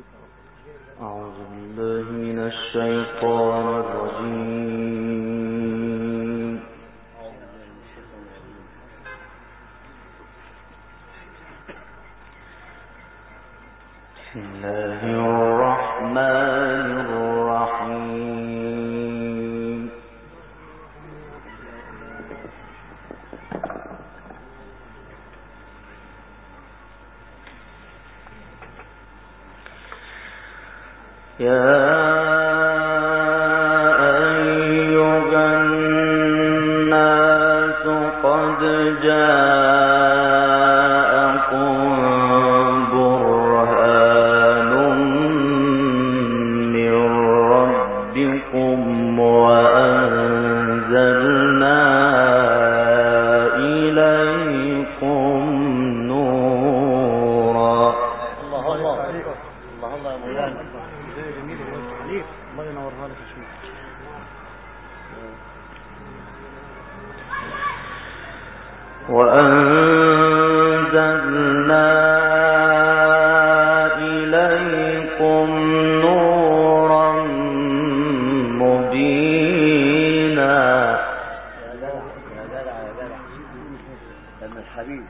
أعوذ بالله من الشيطان الرجيم. بسم الله الرحمن الرحيم. يا أيها الناس قد جاءكم برهان من ربكم وأنزلنا إليكم نورا. الله الله الله الله يا مولانا. الله ينورها لك شوي. وأنزلنا إليكم نورا مبينا. يا جدع يا جدع يا جدع لما الحبيب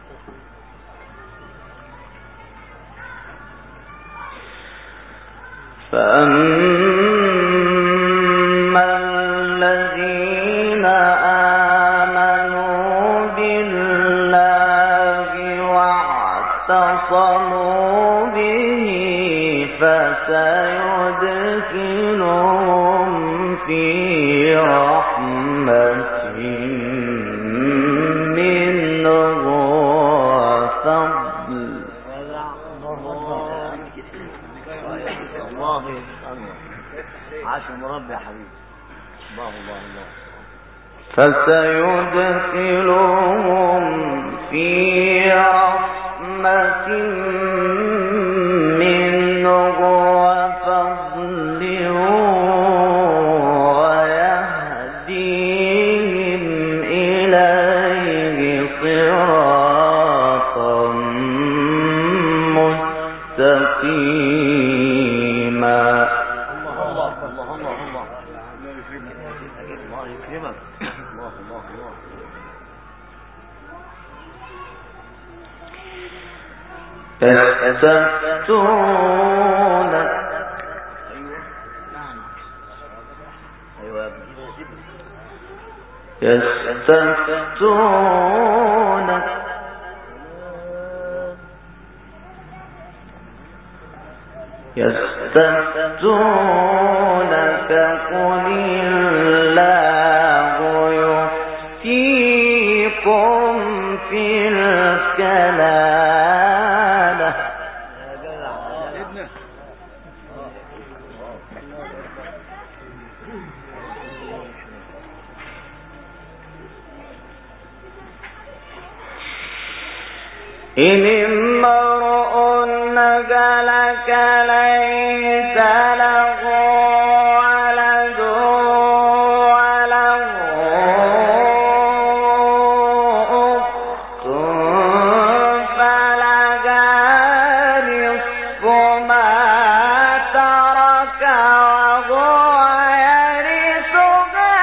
فأما الذين آمنوا بالله واعتصموا به فسيدخلهم في رحمة منه وفضل. الله عاش المربي يا حبيبي. الله الله الله. فسيدخلهم في رحمة منه وفضل ويهديهم إليه صراطا مستقيما. الله الله الله الله الله. الله يكرمك. الله الله الله. يستفتونك ايوه يا ابني. يستفتونك قل الله يفتيكم في الكلالة. يا جدع يا ابني. إن امرؤ هلك ليس له ولد وله أخت فلها نصف ما ترك وهو يرثها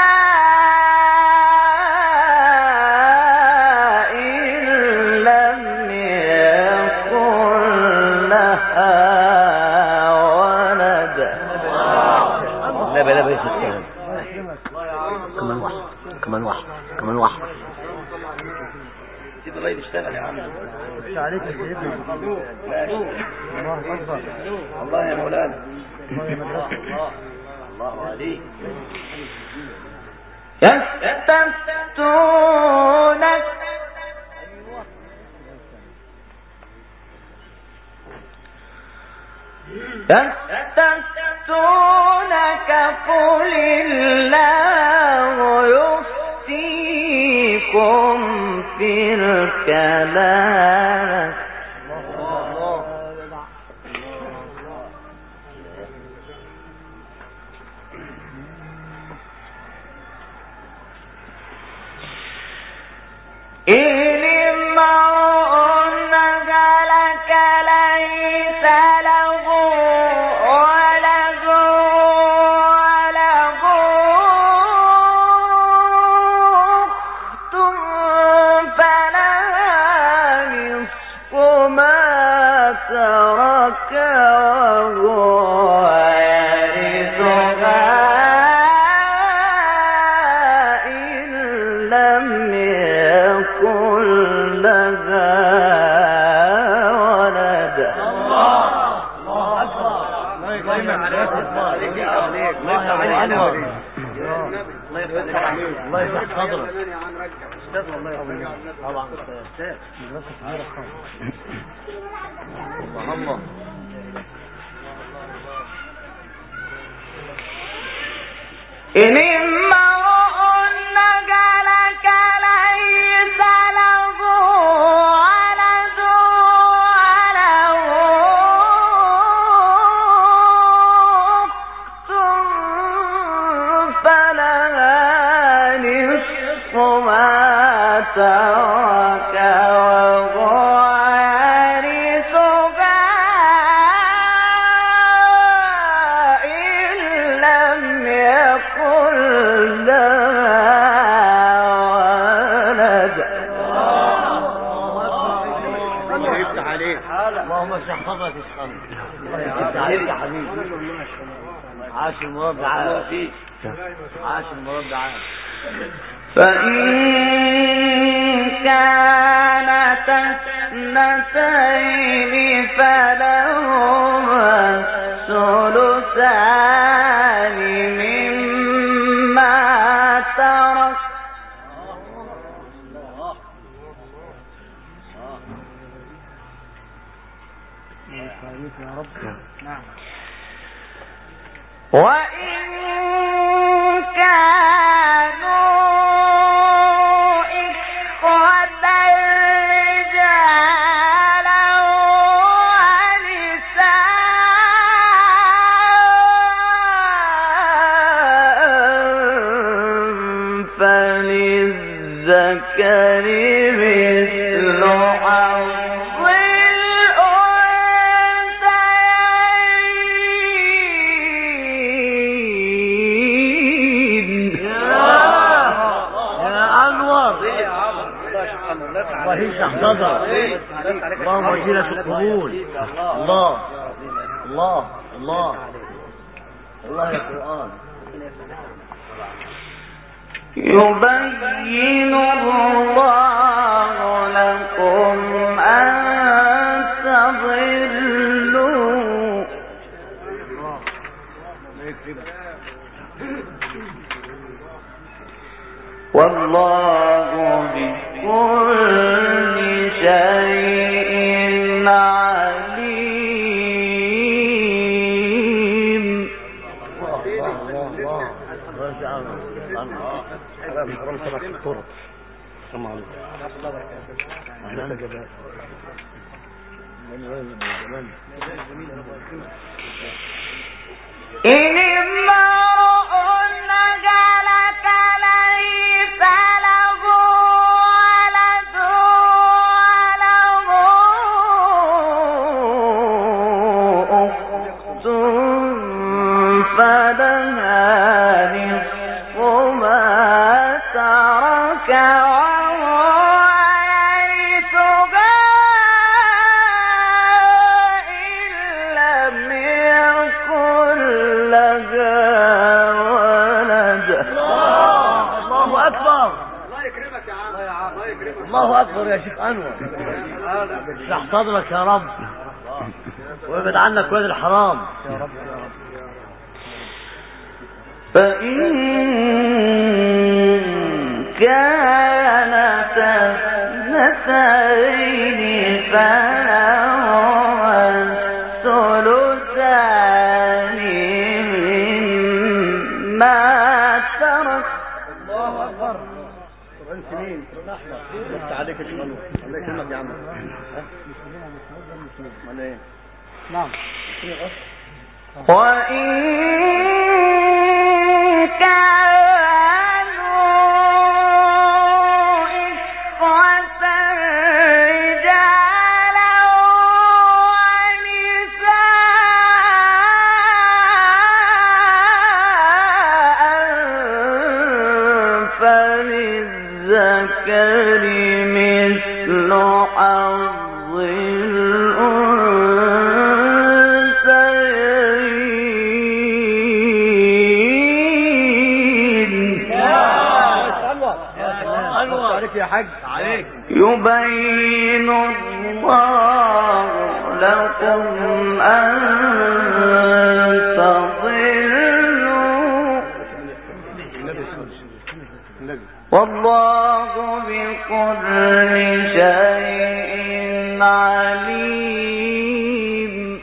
إن لم يكن لها ولد. لا بلا بلا الكلام. كمان واحد كمان واحد كمان واحد. سيب الله يشتغل يا عم. مش عليك يا سيدنا. ماشي. الله اكبر. الله يا مولانا. الله يا مدرسة. الله عليك. يستفتونك قل الله يفتيكم في الكلالة. إن امرؤ هلك ليس له الله أكبر. الله يفتح عليك. الله يفتح عليك. الله يفتح صدرك. أستاذ والله طبعا أستاذ. الله إن امرؤ نجلك ليس له ولد وله أخت فلها نصف ما ترك وهو يرثها إن لم يكن لها ولد. الله يفتح عليك. اللهم اشرح صدرك الله يفتح عليك يا حبيبي. عاش المراد عاش. عاش المراد عاش. فإن كانت اثنتين فلهما الثلثان مما ترك وإن كانوا إخوة رجالا ونساء فللذكر مثل حظ الله يشرح صدرك. اللهم وسيلة القبول. الله الله الله الله يا قرآن. يبين الله لكم أن تضلوا والله بكل شيء عليم. إن امرؤ نجلك ليس له ولد وله أخت فلها نصف ما ترك وهو يرثها إن لم يكن لها ولد. الله أكبر. الله يكرمك يا عم. الله يكرمك. الله أكبر يا شيخ أنور. اشرح صدرك يا رب وابعد عنك وادي الحرام يا رب. فإن كانت اثنتين فلهما الثلثان مما ترك. الله أكبر. 70 سنين لفت عليك يا شيخ أنور. الله يكرمك يا عم. نعم. وإن كانوا إخوة رجالا ونساء فللذكر مثل حظ الأنثيين لكم أن تضلوا والله بكل شيء عليم.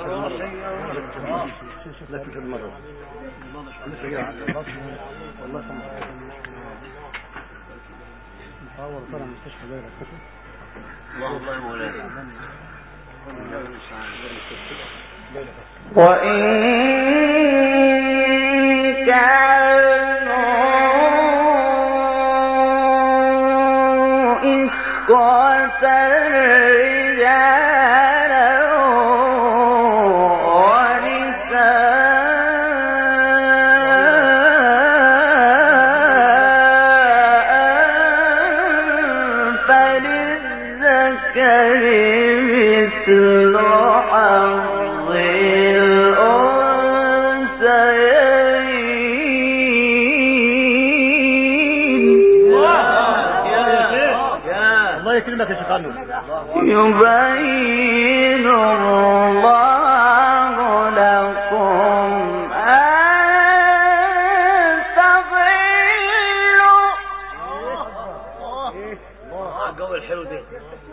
وإن كانوا إخوة رجالا ونساء فللذكر مثل حظ الأنثيين. الله يكرمك يا شيخ عنه. يبين الله لكم أن تضلوا. الجو الحلو ده.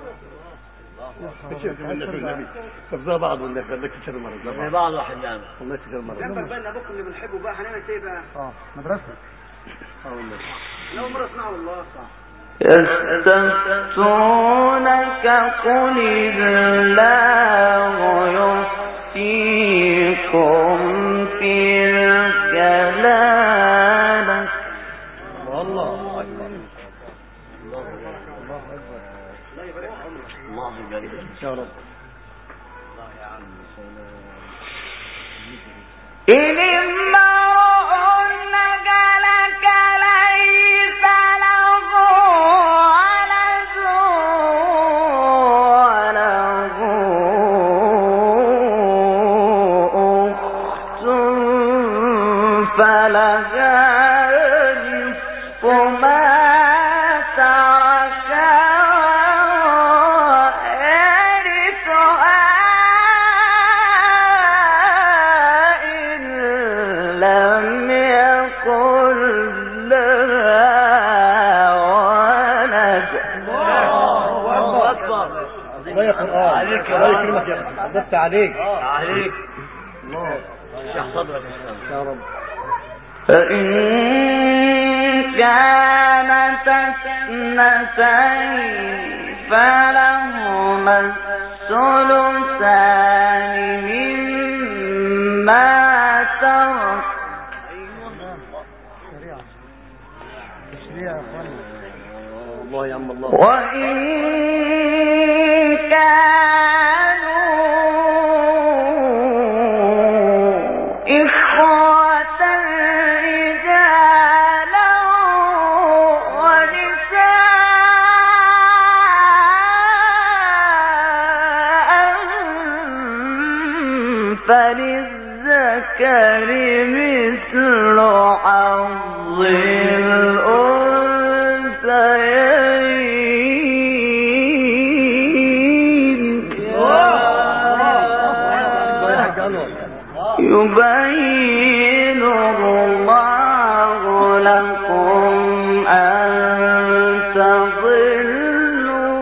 طب زي بعض ولا خليك تشرب مرة زي بعض واحد يعني والله تشرب مرة جنبك بقى ابوكم اللي بنحبه بقى هنعمل ايه بقى؟ مدرسة والله اول مرة اسمعه والله. يستفتونك قل الله يفتيكم في الكلالة. الله أكبر الله يبارك يا رب. إن امرؤ نجلك ليس له ولد وله أخت فلها نصف ما ترك عليك الله يكرمك يا اخي حضرت عليك الله يشرح صدرك يا رب. فإن كانت اثنتين فلهما الثلثان مما ترك الله يا عم الله. وإن كانوا إخوة رجالا ونساء فللذكر مثل حظ يبين الله لكم أن تضلوا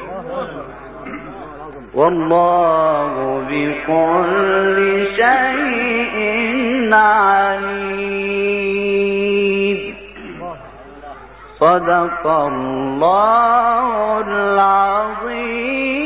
والله بكل شيء عليم. صدق الله العظيم.